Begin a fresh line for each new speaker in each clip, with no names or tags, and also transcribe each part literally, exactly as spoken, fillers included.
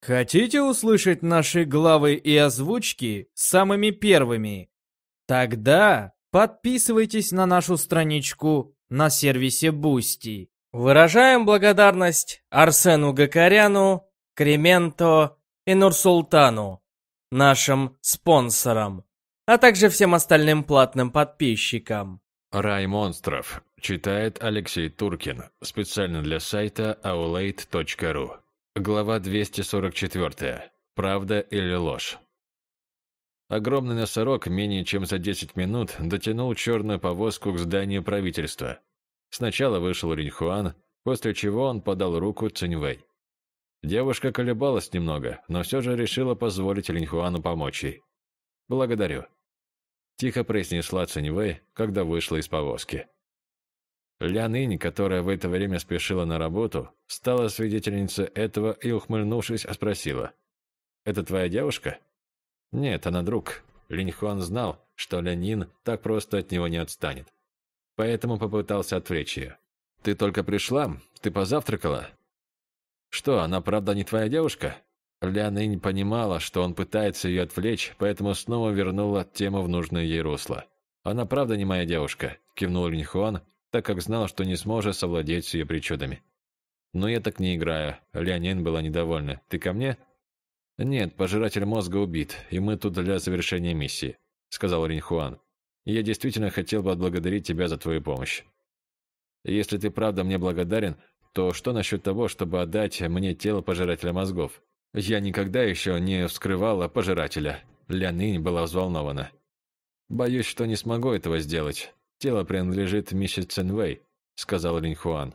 Хотите услышать наши главы и озвучки самыми первыми? Тогда подписывайтесь на нашу страничку на сервисе Boosty. Выражаем благодарность Арсену Гакаряну, Кременто и Нурсултану, нашим спонсорам, а также всем остальным платным подписчикам.
Рай монстров. Читает Алексей Туркин. Специально для сайта аулейт точка ру. Глава двести сорок четыре. Правда или ложь? Огромный носорог менее чем за десять минут дотянул черную повозку к зданию правительства. Сначала вышел Линьхуан, после чего он подал руку Циньвэй. Девушка колебалась немного, но все же решила позволить Линьхуану помочь ей. «Благодарю», – тихо произнесла Циньвэй, когда вышла из повозки. Лян Инь, которая в это время спешила на работу, стала свидетельницей этого и, ухмыльнувшись, спросила: «Это твоя девушка?» «Нет, она друг». Линьхуан знал, что Лян Инь так просто от него не отстанет. Поэтому попытался отвлечь ее. «Ты только пришла? Ты позавтракала?» «Что, она правда не твоя девушка?» Лян Инь понимала, что он пытается ее отвлечь, поэтому снова вернула тему в нужное ей русло. «Она правда не моя девушка», – кивнул Линьхуан, так как знал, что не сможет совладеть с ее причудами. «Но я так не играю», – Лян Инь была недовольна. «Ты ко мне?» «Нет, пожиратель мозга убит, и мы тут для завершения миссии», – сказал Линьхуан. «Я действительно хотел бы отблагодарить тебя за твою помощь. Если ты правда мне благодарен, то что насчет того, чтобы отдать мне тело пожирателя мозгов? Я никогда еще не вскрывала пожирателя». Лян Инь была взволнована. «Боюсь, что не смогу этого сделать. Тело принадлежит миссис Цинвэй», — сказал Линьхуан.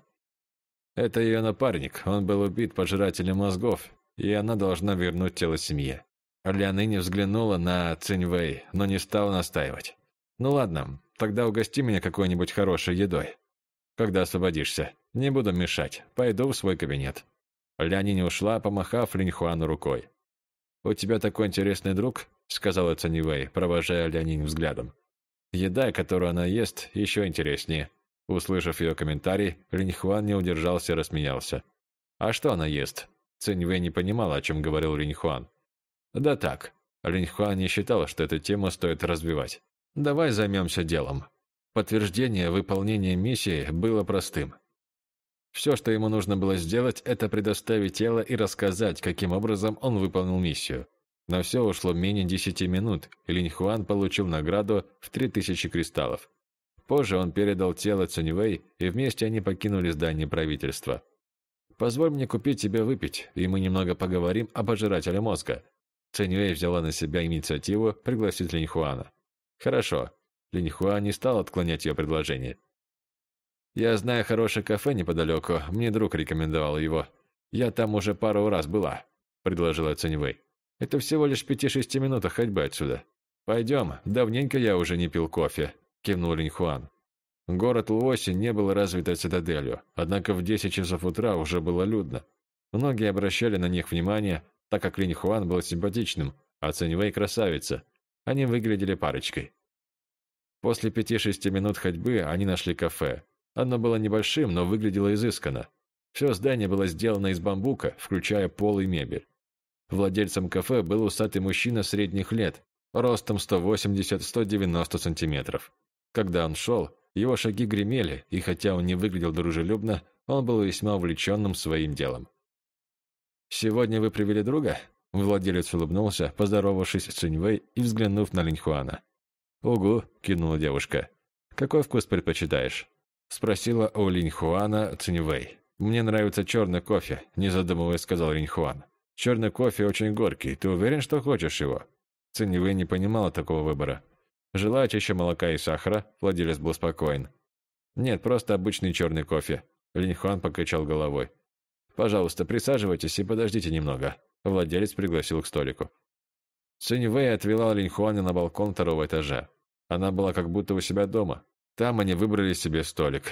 «Это ее напарник, он был убит пожирателем мозгов, и она должна вернуть тело семье». Лян Инь взглянула на Цинвэй, но не стала настаивать. «Ну ладно, тогда угости меня какой-нибудь хорошей едой. Когда освободишься, не буду мешать, пойду в свой кабинет». Лян Инь ушла, помахав Линьхуану рукой. «У тебя такой интересный друг», — сказала Цинвэй, провожая Лян Инь взглядом. Еда, которую она ест, еще интереснее. Услышав ее комментарий, Линьхуан не удержался и рассмеялся. «А что она ест?» Циньвэй не понимала, о чем говорил Линьхуан. «Да так». Линьхуан не считал, что эту тему стоит развивать. «Давай займемся делом». Подтверждение выполнения миссии было простым. Все, что ему нужно было сделать, это предоставить тело и рассказать, каким образом он выполнил миссию. На все ушло менее десяти минут, и Линьхуан получил награду в три тысячи кристаллов. Позже он передал тело Циньвэй, и вместе они покинули здание правительства. «Позволь мне купить тебе выпить, и мы немного поговорим о пожирателе мозга». Циньвэй взяла на себя инициативу пригласить Линьхуана. «Хорошо». Линьхуан не стал отклонять ее предложение. «Я знаю хорошее кафе неподалеку, мне друг рекомендовал его. Я там уже пару раз была», – предложила Циньвэй. «Это всего лишь в пяти-шести минутах ходьбы отсюда. Пойдем, давненько я уже не пил кофе», – кивнул Линьхуан. Город Луоси не был развитой цитаделью, однако в десять часов утра уже было людно. Многие обращали на них внимание, так как Линьхуан был симпатичным, а Циньвэй красавица. Они выглядели парочкой. После пяти-шести минут ходьбы они нашли кафе. Оно было небольшим, но выглядело изысканно. Все здание было сделано из бамбука, включая пол и мебель. Владельцем кафе был усатый мужчина средних лет, ростом сто восемьдесят - сто девяносто сантиметров. Когда он шел, его шаги гремели, и хотя он не выглядел дружелюбно, он был весьма увлеченным своим делом. «Сегодня вы привели друга?» Владелец улыбнулся, поздоровавшись с Циньвэй и взглянув на Линьхуана. «Угу», – кивнула девушка. «Какой вкус предпочитаешь?» – спросила у Линьхуана Циньвэй. «Мне нравится черный кофе», – не задумываясь, сказал Линьхуан. «Черный кофе очень горький. Ты уверен, что хочешь его?» Циньвэй не понимала такого выбора. «Желаете еще молока и сахара?» Владелец был спокоен. «Нет, просто обычный черный кофе». Линьхуан покачал головой. «Пожалуйста, присаживайтесь и подождите немного». Владелец пригласил к столику. Циньвэй отвела Линьхуана на балкон второго этажа. Она была как будто у себя дома. Там они выбрали себе столик.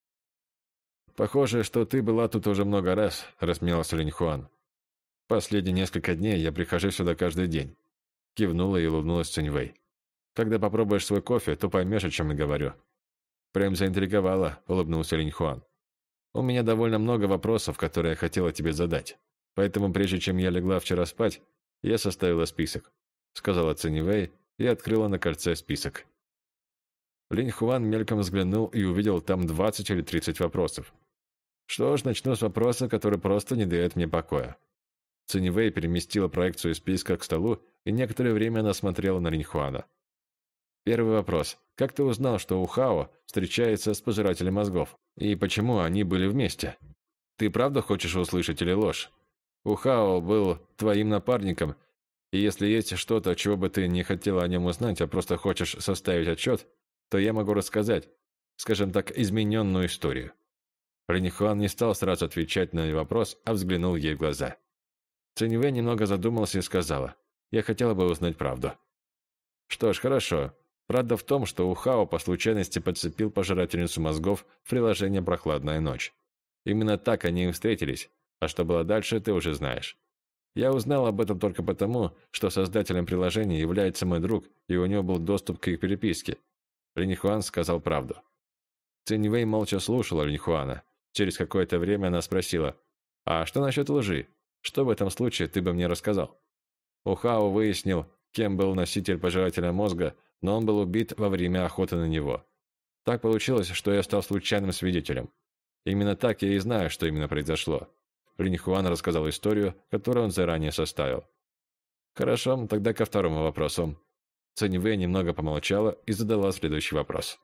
«Похоже, что ты была тут уже много раз», – рассмеялся Линьхуан. «Последние несколько дней я прихожу сюда каждый день», – кивнула и улыбнулась Циньвэй. «Когда попробуешь свой кофе, то поймешь, о чем я говорю». «Прям заинтриговала», – улыбнулся Линьхуан. «У меня довольно много вопросов, которые я хотела тебе задать». Поэтому прежде чем я легла вчера спать, я составила список», — сказала Цинь-Вэй и открыла на кольце список. Линь Хуан мельком взглянул и увидел там двадцать или тридцать вопросов. Что ж, начну с вопроса, который просто не дает мне покоя. Цинь-Вэй переместила проекцию списка к столу, и некоторое время она смотрела на Линь Хуана. Первый вопрос. Как ты узнал, что Ухао встречается с пожирателем мозгов? И почему они были вместе? Ты правда хочешь услышать или ложь? Ухао был твоим напарником, и если есть что-то, чего бы ты не хотела о нем узнать, а просто хочешь составить отчет, то я могу рассказать, скажем так, измененную историю. Линь Хуан не стал сразу отвечать на вопрос, а взглянул ей в глаза. Цинь-Вэй немного задумался и сказала: «Я хотела бы узнать правду». Что ж, хорошо. Правда в том, что Ухао по случайности подцепил пожирательницу мозгов в приложении «Прохладная ночь». Именно так они и встретились, а что было дальше, ты уже знаешь. Я узнал об этом только потому, что создателем приложения является мой друг, и у него был доступ к их переписке. Линь Хуан сказал правду. Цинь-Вэй молча слушала Линь Хуана. Через какое-то время она спросила: «А что насчет лжи? Что в этом случае ты бы мне рассказал?» Ухао выяснил, кем был носитель пожирателя мозга, но он был убит во время охоты на него. Так получилось, что я стал случайным свидетелем. Именно так я и знаю, что именно произошло. Линь Хуан рассказал историю, которую он заранее составил. Хорошо, тогда ко второму вопросу. Цинь-Вэй немного помолчала и задала следующий вопрос.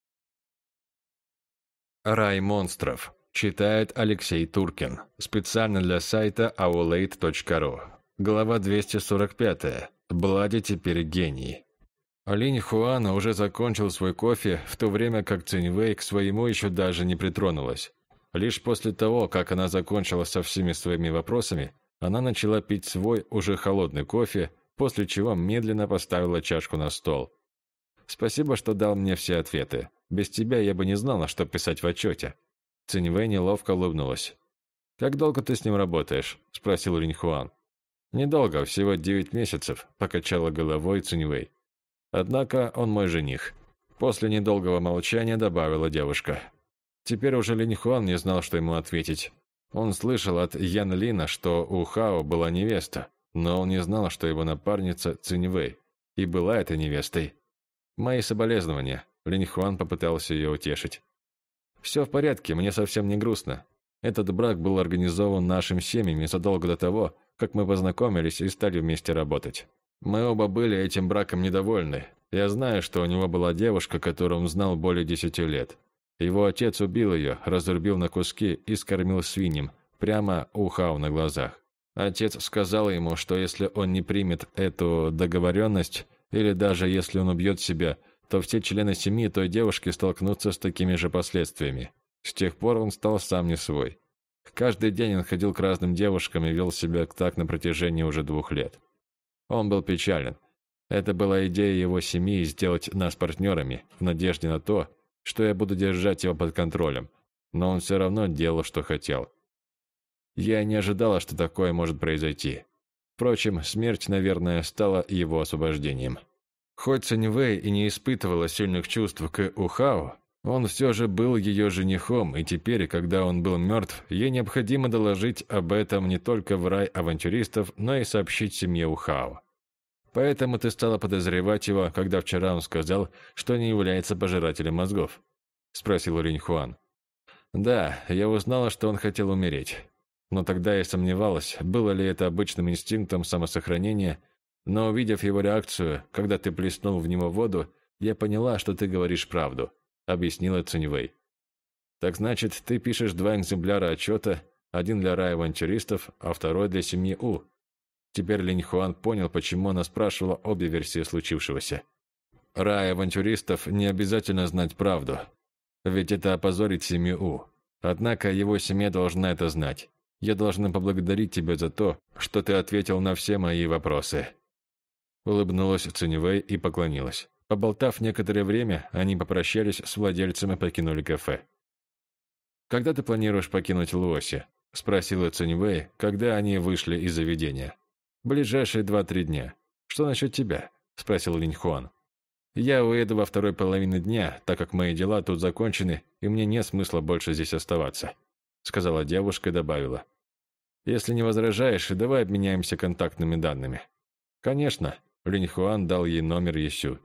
«Рай монстров». Читает Алексей Туркин. Специально для сайта аулейт точка ру. Глава двести сорок пять. Блади теперь гений. Линь Хуан уже закончил свой кофе, в то время как Цинь-Вэй к своему еще даже не притронулась. Лишь после того, как она закончила со всеми своими вопросами, она начала пить свой уже холодный кофе, после чего медленно поставила чашку на стол. «Спасибо, что дал мне все ответы. Без тебя я бы не знала, что писать в отчете». Цинь-Вэй неловко улыбнулась. «Как долго ты с ним работаешь?» – спросил Линь Хуан. «Недолго, всего девять месяцев», – покачала головой Цинь-Вэй. «Однако он мой жених». После недолгого молчания добавила девушка. Теперь уже Линь Хуан не знал, что ему ответить. Он слышал от Ян Лина, что у Хао была невеста, но он не знал, что его напарница Цинь-Вэй и была этой невестой. «Мои соболезнования», – Линь Хуан попытался ее утешить. «Все в порядке, мне совсем не грустно. Этот брак был организован нашими семьями задолго до того, как мы познакомились и стали вместе работать. Мы оба были этим браком недовольны. Я знаю, что у него была девушка, которую он знал более десяти лет. Его отец убил ее, разрубил на куски и скормил свиньям, прямо у Хао на глазах. Отец сказал ему, что если он не примет эту договоренность, или даже если он убьет себя, то все члены семьи той девушки столкнутся с такими же последствиями. С тех пор он стал сам не свой. Каждый день он ходил к разным девушкам и вел себя так на протяжении уже двух лет. Он был печален. Это была идея его семьи сделать нас партнерами, в надежде на то, что я буду держать его под контролем. Но он все равно делал, что хотел. Я не ожидала, что такое может произойти. Впрочем, смерть, наверное, стала его освобождением. Хоть Цинь-Вэй и не испытывала сильных чувств к Ухао, он все же был ее женихом, и теперь, когда он был мертв, ей необходимо доложить об этом не только в рай авантюристов, но и сообщить семье Ухао. «Поэтому ты стала подозревать его, когда вчера он сказал, что не является пожирателем мозгов?» – спросил Линь Хуан. «Да, я узнала, что он хотел умереть. Но тогда я сомневалась, было ли это обычным инстинктом самосохранения, но увидев его реакцию, когда ты плеснул в него воду, я поняла, что ты говоришь правду», – объяснила Цинь-Вэй. «Так значит, ты пишешь два экземпляра отчета, один для рая авантюристов, а второй для семьи У». Теперь Линь Хуан понял, почему она спрашивала обе версии случившегося. Рай авантюристов не обязательно знать правду, ведь это опозорит семью У. Однако его семья должна это знать. Я должна поблагодарить тебя за то, что ты ответил на все мои вопросы». Улыбнулась Цинь-Вэй и поклонилась. Поболтав некоторое время, они попрощались с владельцем и покинули кафе. «Когда ты планируешь покинуть Луоси?» – спросила Цинь-Вэй, когда они вышли из заведения. «Ближайшие два-три дня. Что насчет тебя?» – спросил Линь Хуан. «Я уеду во второй половине дня, так как мои дела тут закончены, и мне нет смысла больше здесь оставаться», – сказала девушка и добавила. Если не возражаешь, давай обменяемся контактными данными». «Конечно», — Линь Хуан дал ей номер Есю.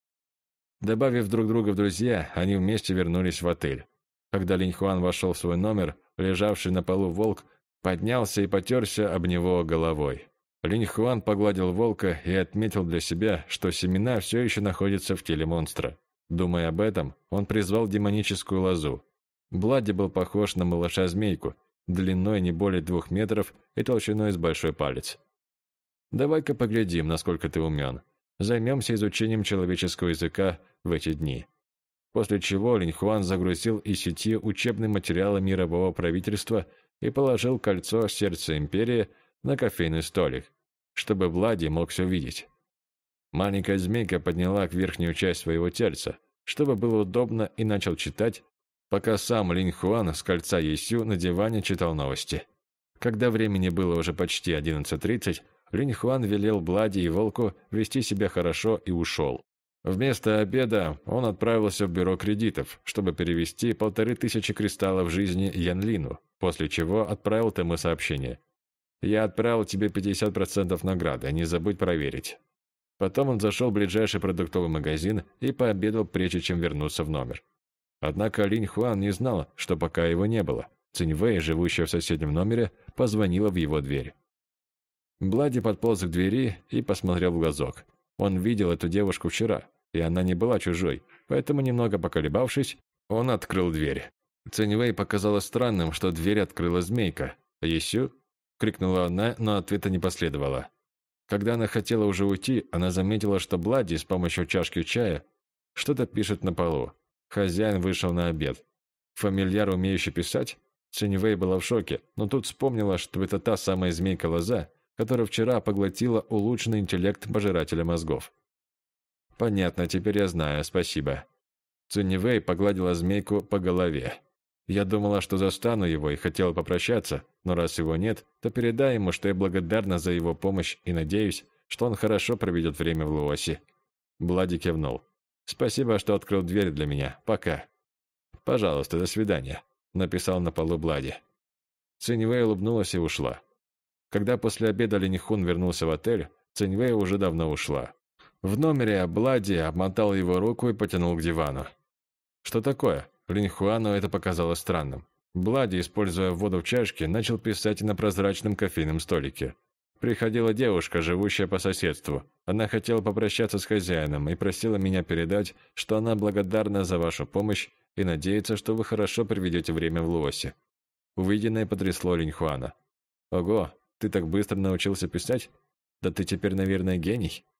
Добавив друг друга в друзья, они вместе вернулись в отель. Когда Линь Хуан вошел в свой номер, лежавший на полу волк поднялся и потерся об него головой. Линь Хуан погладил волка и отметил для себя, что семена все еще находятся в теле монстра. Думая об этом, он призвал демоническую лозу. Блади был похож на малыша-змейку, длиной не более двух метров и толщиной с большой палец. «Давай-ка поглядим, насколько ты умен. Займемся изучением человеческого языка в эти дни». После чего Линь Хуан загрузил из сети учебные материалы мирового правительства и положил кольцо сердца империи на кофейный столик, чтобы Блади мог все видеть. Маленькая змейка подняла к верхнюю часть своего тельца, чтобы было удобно, и начал читать, пока сам Линь Хуан с кольца Есю на диване читал новости. Когда времени было уже почти одиннадцать тридцать, Линь Хуан велел Блади и волку вести себя хорошо и ушел. Вместо обеда он отправился в бюро кредитов, чтобы перевести полторы тысячи кристаллов жизни Янлину, после чего отправил тому сообщение: «Я отправил тебе пятьдесят процентов награды, не забудь проверить». Потом он зашел в ближайший продуктовый магазин и пообедал, прежде чем вернуться в номер. Однако Линь Хуан не знал, что пока его не было, Цинь Вэй, живущая в соседнем номере, позвонила в его дверь. Блади подполз к двери и посмотрел в глазок. Он видел эту девушку вчера, и она не была чужой, поэтому, немного поколебавшись, он открыл дверь. Цинь Вэй показалось странным, что дверь открыла змейка. «Есю?» — крикнула она, но ответа не последовало. Когда она хотела уже уйти, она заметила, что Блади с помощью чашки чая что-то пишет на полу. Хозяин вышел на обед. Фамильяр, умеющий писать? Цинь Вэй была в шоке, но тут вспомнила, что это та самая змейка-лоза, которая вчера поглотила улучшенный интеллект пожирателя мозгов. «Понятно, теперь я знаю, спасибо». Цинь Вэй погладила змейку по голове. «Я думала, что застану его и хотела попрощаться, но раз его нет, то передай ему, что я благодарна за его помощь и надеюсь, что он хорошо проведет время в Луосе». Блади кивнул. «Спасибо, что открыл дверь для меня. Пока». «Пожалуйста, до свидания», — написал на полу Блади. Цинь Вэй улыбнулась и ушла. Когда после обеда Линь Хуан вернулся в отель, Цинь Вэй уже давно ушла. В номере Блади обмотал его руку и потянул к дивану. «Что такое?» Линь Хуану это показалось странным. Блади, используя воду в чашке, начал писать на прозрачном кофейном столике. Приходила девушка, живущая по соседству. Она хотела попрощаться с хозяином и просила меня передать, что она благодарна за вашу помощь и надеется, что вы хорошо проведете время в Луосе. Увиденное потрясло Линь Хуана. «Ого, ты так быстро научился писать? Да ты теперь, наверное, гений».